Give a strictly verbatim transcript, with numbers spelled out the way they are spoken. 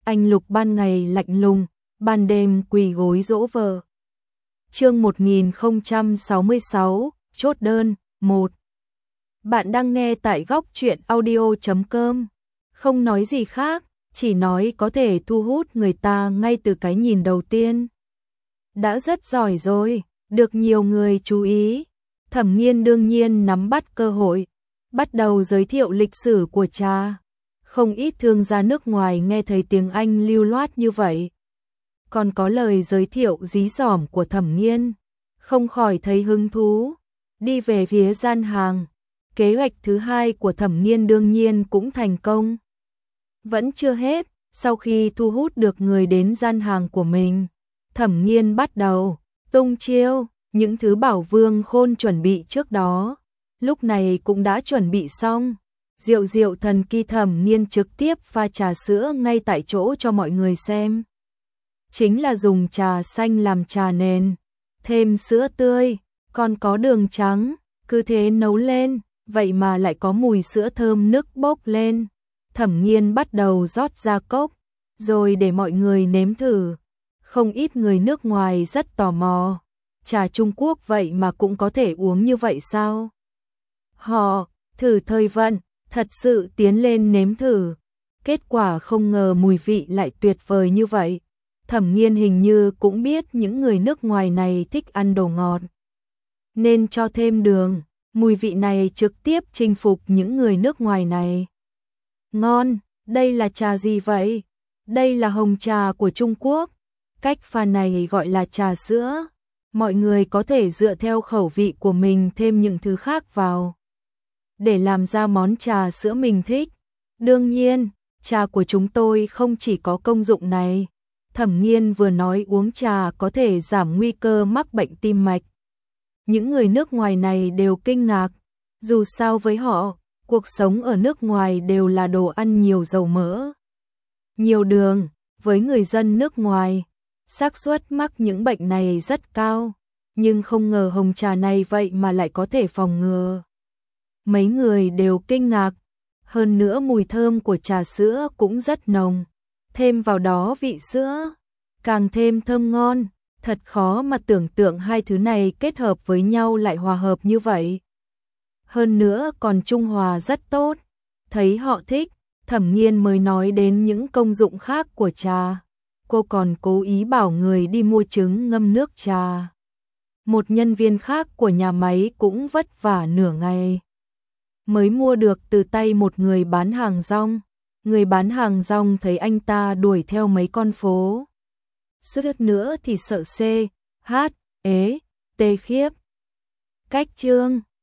anh Lục ban ngày lạnh lùng, ban đêm quỳ gối dỗ vợ. Chương một nghìn không trăm sáu mươi sáu, chốt đơn, một. Bạn đang nghe tại góc truyện audio chấm com. Không nói gì khác, chỉ nói có thể thu hút người ta ngay từ cái nhìn đầu tiên. Đã rất giỏi rồi, được nhiều người chú ý. Thẩm Nghiên đương nhiên nắm bắt cơ hội, bắt đầu giới thiệu lịch sử của cha. Không ít thương gia nước ngoài nghe thấy tiếng Anh lưu loát như vậy. Còn có lời giới thiệu dí dỏm của Thẩm Nghiên, không khỏi thấy hứng thú. Đi về phía gian hàng, kế hoạch thứ hai của Thẩm Nghiên đương nhiên cũng thành công. Vẫn chưa hết, sau khi thu hút được người đến gian hàng của mình, Thẩm Nghiên bắt đầu tung chiêu, những thứ Bảo Vương Khôn chuẩn bị trước đó, lúc này cũng đã chuẩn bị xong. Rượu rượu thần kỳ Thẩm Nghiên trực tiếp pha trà sữa ngay tại chỗ cho mọi người xem. Chính là dùng trà xanh làm trà nền, thêm sữa tươi, còn có đường trắng, cứ thế nấu lên, vậy mà lại có mùi sữa thơm nức bốc lên. Thẩm Nghiên bắt đầu rót ra cốc, rồi để mọi người nếm thử. Không ít người nước ngoài rất tò mò, trà Trung Quốc vậy mà cũng có thể uống như vậy sao? Họ thử thời vận, thật sự tiến lên nếm thử. Kết quả không ngờ mùi vị lại tuyệt vời như vậy. Thẩm Nghiên hình như cũng biết những người nước ngoài này thích ăn đồ ngọt, nên cho thêm đường. Mùi vị này trực tiếp chinh phục những người nước ngoài này. Ngon, đây là trà gì vậy? Đây là hồng trà của Trung Quốc. Cách pha này gọi là trà sữa. Mọi người có thể dựa theo khẩu vị của mình thêm những thứ khác vào, để làm ra món trà sữa mình thích. Đương nhiên, trà của chúng tôi không chỉ có công dụng này. Thẩm Nghiên vừa nói uống trà có thể giảm nguy cơ mắc bệnh tim mạch. Những người nước ngoài này đều kinh ngạc, dù sao với họ, cuộc sống ở nước ngoài đều là đồ ăn nhiều dầu mỡ, nhiều đường. Với người dân nước ngoài, xác suất mắc những bệnh này rất cao, nhưng không ngờ hồng trà này vậy mà lại có thể phòng ngừa. Mấy người đều kinh ngạc, hơn nữa mùi thơm của trà sữa cũng rất nồng, thêm vào đó vị sữa càng thêm thơm ngon. Thật khó mà tưởng tượng hai thứ này kết hợp với nhau lại hòa hợp như vậy. Hơn nữa còn trung hòa rất tốt. Thấy họ thích, Thẩm Nghiên mới nói đến những công dụng khác của trà. Cô còn cố ý bảo người đi mua trứng ngâm nước trà. Một nhân viên khác của nhà máy cũng vất vả nửa ngày mới mua được từ tay một người bán hàng rong. Người bán hàng rong thấy anh ta đuổi theo mấy con phố, suýt nữa thì sợ C, H, ế, tê khiếp. Cách chương